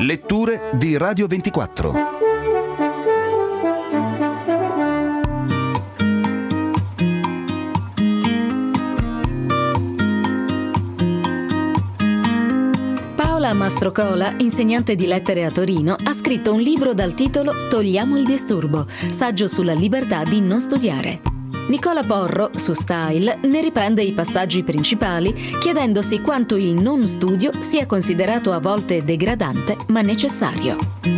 Letture di Radio 24. Paola Mastrocola, insegnante di lettere a Torino, ha scritto un libro dal titolo Togliamo il disturbo, saggio sulla libertà di non studiare. Nicola Porro, su Style, ne riprende i passaggi principali, chiedendosi quanto il non studio sia considerato a volte degradante ma necessario.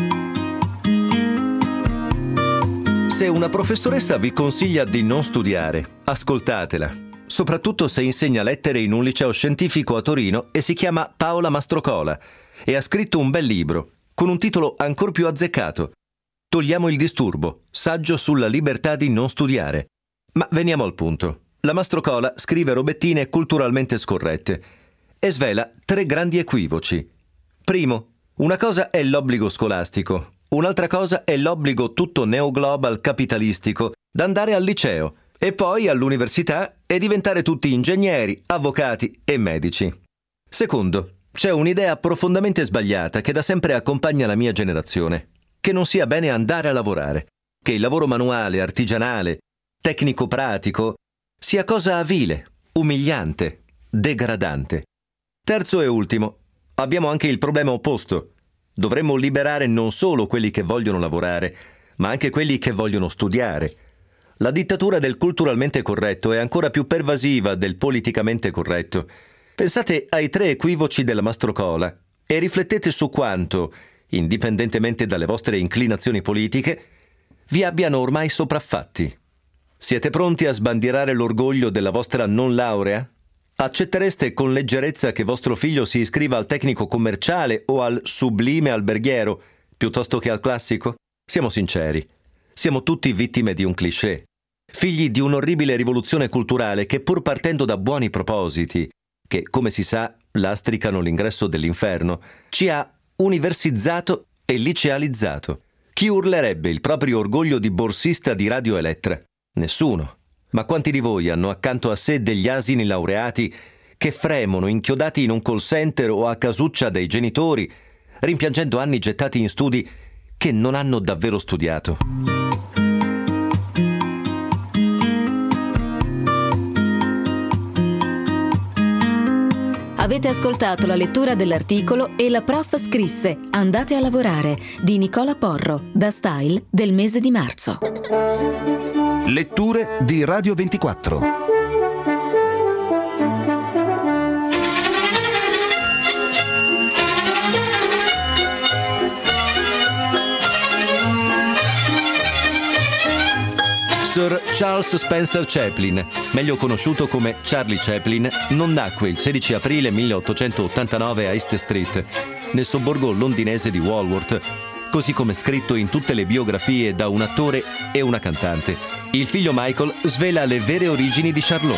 Se una professoressa vi consiglia di non studiare, ascoltatela, soprattutto se insegna lettere in un liceo scientifico a Torino e si chiama Paola Mastrocola e ha scritto un bel libro con un titolo ancor più azzeccato: Togliamo il disturbo, saggio sulla libertà di non studiare. Ma veniamo al punto. La Mastrocola scrive robettine culturalmente scorrette e svela 3 grandi equivoci. Primo, una cosa è l'obbligo scolastico, un'altra cosa è l'obbligo tutto neoglobal capitalistico d'andare al liceo e poi all'università e diventare tutti ingegneri, avvocati e medici. Secondo, c'è un'idea profondamente sbagliata che da sempre accompagna la mia generazione: che non sia bene andare a lavorare, che il lavoro manuale, artigianale, tecnico-pratico sia cosa vile, umiliante, degradante. Terzo e ultimo, abbiamo anche il problema opposto. Dovremmo liberare non solo quelli che vogliono lavorare, ma anche quelli che vogliono studiare. La dittatura del culturalmente corretto è ancora più pervasiva del politicamente corretto. Pensate ai 3 equivoci della Mastrocola e riflettete su quanto, indipendentemente dalle vostre inclinazioni politiche, vi abbiano ormai sopraffatti. Siete pronti a sbandierare l'orgoglio della vostra non laurea? Accettereste con leggerezza che vostro figlio si iscriva al tecnico commerciale o al sublime alberghiero piuttosto che al classico? Siamo sinceri, siamo tutti vittime di un cliché, figli di un'orribile rivoluzione culturale che, pur partendo da buoni propositi, che, come si sa, lastricano l'ingresso dell'inferno, ci ha universizzato e licealizzato. Chi urlerebbe il proprio orgoglio di borsista di Radio Elettra? Nessuno. Ma quanti di voi hanno accanto a sé degli asini laureati che fremono inchiodati in un call center o a casuccia dai genitori, rimpiangendo anni gettati in studi che non hanno davvero studiato? Avete ascoltato la lettura dell'articolo E la prof scrisse Andate a lavorare di Nicola Porro, da Style, del mese di marzo. Letture di Radio 24. Sir Charles Spencer Chaplin, meglio conosciuto come Charlie Chaplin, non nacque il 16 aprile 1889 a East Street, nel sobborgo londinese di Walworth, così come scritto in tutte le biografie da un attore e una cantante. Il figlio Michael svela le vere origini di Charlot.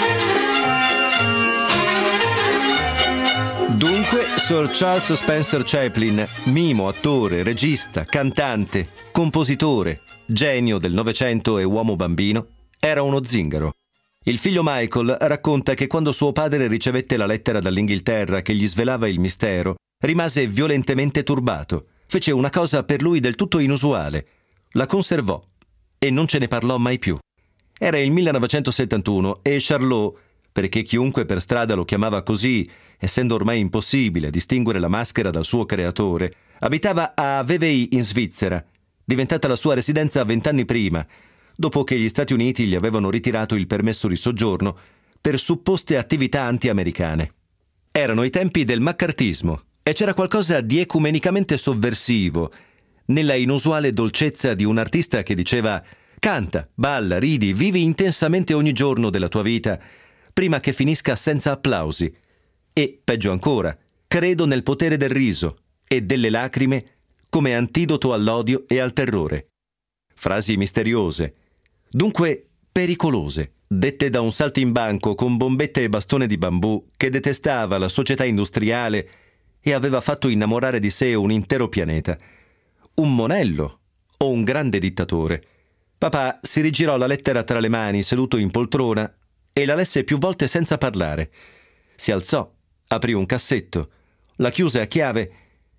Dunque, Sir Charles Spencer Chaplin, mimo, attore, regista, cantante, compositore, genio del Novecento e uomo bambino, era uno zingaro. Il figlio Michael racconta che quando suo padre ricevette la lettera dall'Inghilterra che gli svelava il mistero, rimase violentemente turbato. Fece una cosa per lui del tutto inusuale. La conservò e non ce ne parlò mai più. Era il 1971 e Charlot, perché chiunque per strada lo chiamava così, essendo ormai impossibile distinguere la maschera dal suo creatore, abitava a Vevey in Svizzera, diventata la sua residenza 20 anni prima, dopo che gli Stati Uniti gli avevano ritirato il permesso di soggiorno per supposte attività anti-americane. Erano i tempi del maccartismo e c'era qualcosa di ecumenicamente sovversivo nella inusuale dolcezza di un artista che diceva: canta, balla, ridi, vivi intensamente ogni giorno della tua vita prima che finisca senza applausi. E, peggio ancora, credo nel potere del riso e delle lacrime come antidoto all'odio e al terrore. Frasi misteriose, dunque pericolose, dette da un saltimbanco con bombette e bastone di bambù che detestava la società industriale e aveva fatto innamorare di sé un intero pianeta. Un monello o un grande dittatore? Papà si rigirò la lettera tra le mani, seduto in poltrona, e la lesse più volte senza parlare. Si alzò, aprì un cassetto, la chiuse a chiave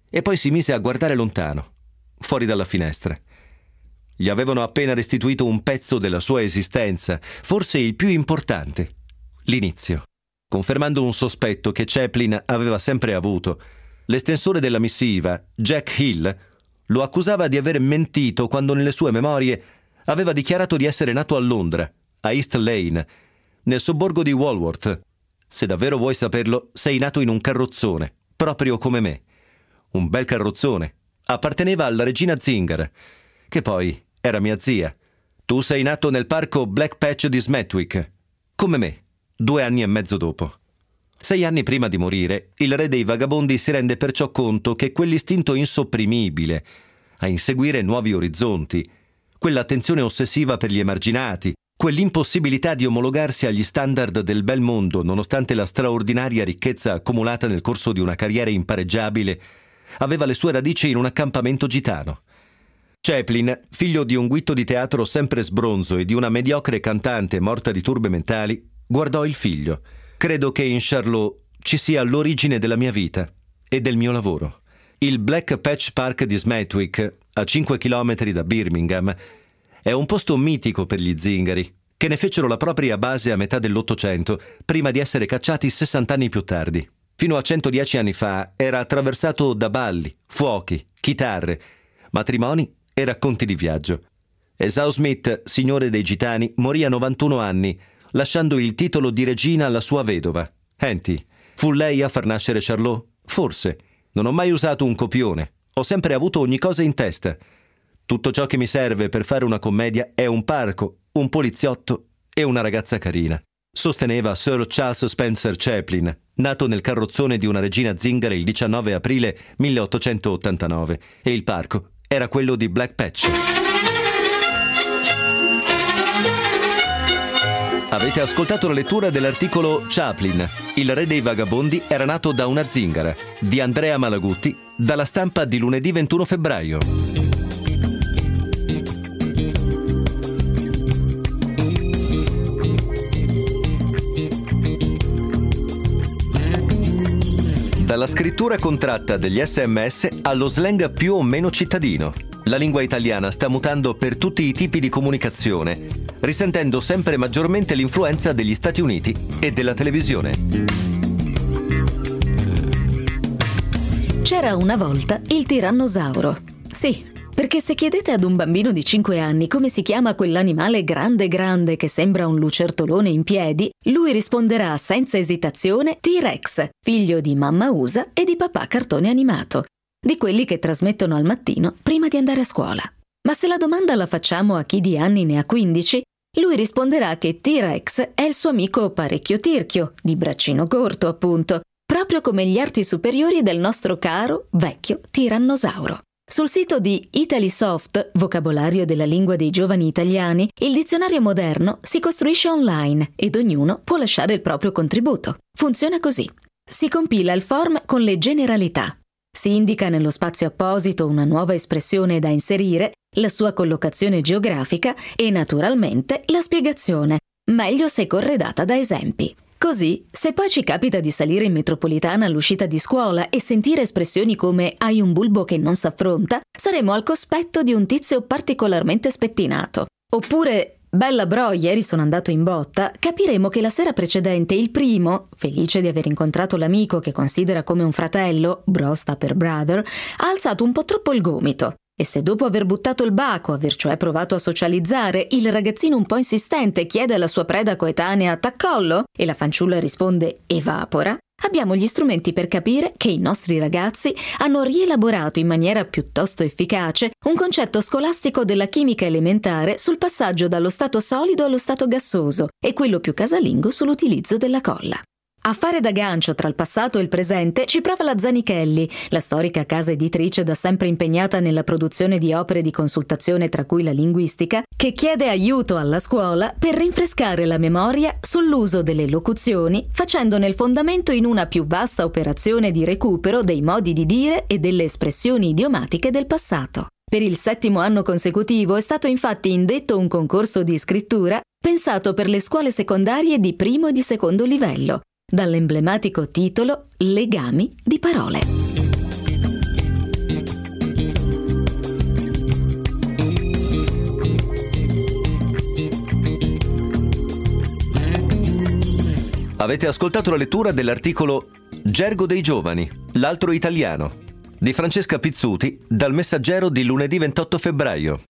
e poi si mise a guardare lontano, fuori dalla finestra. Gli avevano appena restituito un pezzo della sua esistenza, forse il più importante, l'inizio, confermando un sospetto che Chaplin aveva sempre avuto. L'estensore della missiva, Jack Hill, lo accusava di aver mentito quando nelle sue memorie aveva dichiarato di essere nato a Londra, a East Lane, nel sobborgo di Walworth. Se davvero vuoi saperlo, sei nato in un carrozzone, proprio come me. Un bel carrozzone. Apparteneva alla regina Zinger, che poi era mia zia. Tu sei nato nel parco Black Patch di Smethwick, come me, 2 anni e mezzo dopo. 6 anni prima di morire, il re dei vagabondi si rende perciò conto che quell'istinto insopprimibile a inseguire nuovi orizzonti, quell'attenzione ossessiva per gli emarginati, quell'impossibilità di omologarsi agli standard del bel mondo nonostante la straordinaria ricchezza accumulata nel corso di una carriera impareggiabile, aveva le sue radici in un accampamento gitano. Chaplin, figlio di un guitto di teatro sempre sbronzo e di una mediocre cantante morta di turbe mentali, guardò il figlio. Credo che in Charlot ci sia l'origine della mia vita e del mio lavoro. Il Black Patch Park di Smethwick, a 5 chilometri da Birmingham, è un posto mitico per gli zingari, che ne fecero la propria base a metà dell'Ottocento, prima di essere cacciati 60 anni più tardi. Fino a 110 anni fa era attraversato da balli, fuochi, chitarre, matrimoni e racconti di viaggio. Esau Smith, signore dei gitani, morì a 91 anni, lasciando il titolo di regina alla sua vedova, Henty. Fu lei a far nascere Charlot? Forse. Non ho mai usato un copione. Ho sempre avuto ogni cosa in testa. Tutto ciò che mi serve per fare una commedia è un parco, un poliziotto e una ragazza carina. Sosteneva Sir Charles Spencer Chaplin, nato nel carrozzone di una regina zingara il 19 aprile 1889, e il parco era quello di Black Patch. Avete ascoltato la lettura dell'articolo Chaplin, il re dei vagabondi era nato da una zingara, di Andrea Malagutti, dalla Stampa di lunedì 21 febbraio. Dalla scrittura contratta degli SMS allo slang più o meno cittadino, la lingua italiana sta mutando per tutti i tipi di comunicazione, risentendo sempre maggiormente l'influenza degli Stati Uniti e della televisione. C'era una volta il tirannosauro. Sì, perché se chiedete ad un bambino di 5 anni come si chiama quell'animale grande grande che sembra un lucertolone in piedi, lui risponderà senza esitazione T-Rex, figlio di mamma USA e di papà cartone animato, di quelli che trasmettono al mattino prima di andare a scuola. Ma se la domanda la facciamo a chi di anni ne ha 15, lui risponderà che T-Rex è il suo amico parecchio tirchio, di braccino corto appunto, proprio come gli arti superiori del nostro caro, vecchio tirannosauro. Sul sito di Italisoft, vocabolario della lingua dei giovani italiani, il dizionario moderno si costruisce online ed ognuno può lasciare il proprio contributo. Funziona così. Si compila il form con le generalità. Si indica nello spazio apposito una nuova espressione da inserire, la sua collocazione geografica e naturalmente la spiegazione, meglio se corredata da esempi. Così, se poi ci capita di salire in metropolitana all'uscita di scuola e sentire espressioni come «hai un bulbo che non s'affronta», saremo al cospetto di un tizio particolarmente spettinato. Oppure «bella bro, ieri sono andato in botta», capiremo che la sera precedente il primo, felice di aver incontrato l'amico che considera come un fratello, bro sta per brother, ha alzato un po' troppo il gomito. E se dopo aver buttato il baco, aver cioè provato a socializzare, il ragazzino un po' insistente chiede alla sua preda coetanea «t'accollo?» e la fanciulla risponde «evapora», abbiamo gli strumenti per capire che i nostri ragazzi hanno rielaborato in maniera piuttosto efficace un concetto scolastico della chimica elementare sul passaggio dallo stato solido allo stato gassoso e quello più casalingo sull'utilizzo della colla. A fare da gancio tra il passato e il presente ci prova la Zanichelli, la storica casa editrice da sempre impegnata nella produzione di opere di consultazione tra cui la linguistica, che chiede aiuto alla scuola per rinfrescare la memoria sull'uso delle locuzioni, facendone il fondamento in una più vasta operazione di recupero dei modi di dire e delle espressioni idiomatiche del passato. Per il 7° anno consecutivo è stato infatti indetto un concorso di scrittura pensato per le scuole secondarie di primo e di secondo livello, dall'emblematico titolo Legami di parole. Avete ascoltato la lettura dell'articolo Gergo dei giovani, l'altro italiano, di Francesca Pizzuti, dal Messaggero di lunedì 28 febbraio.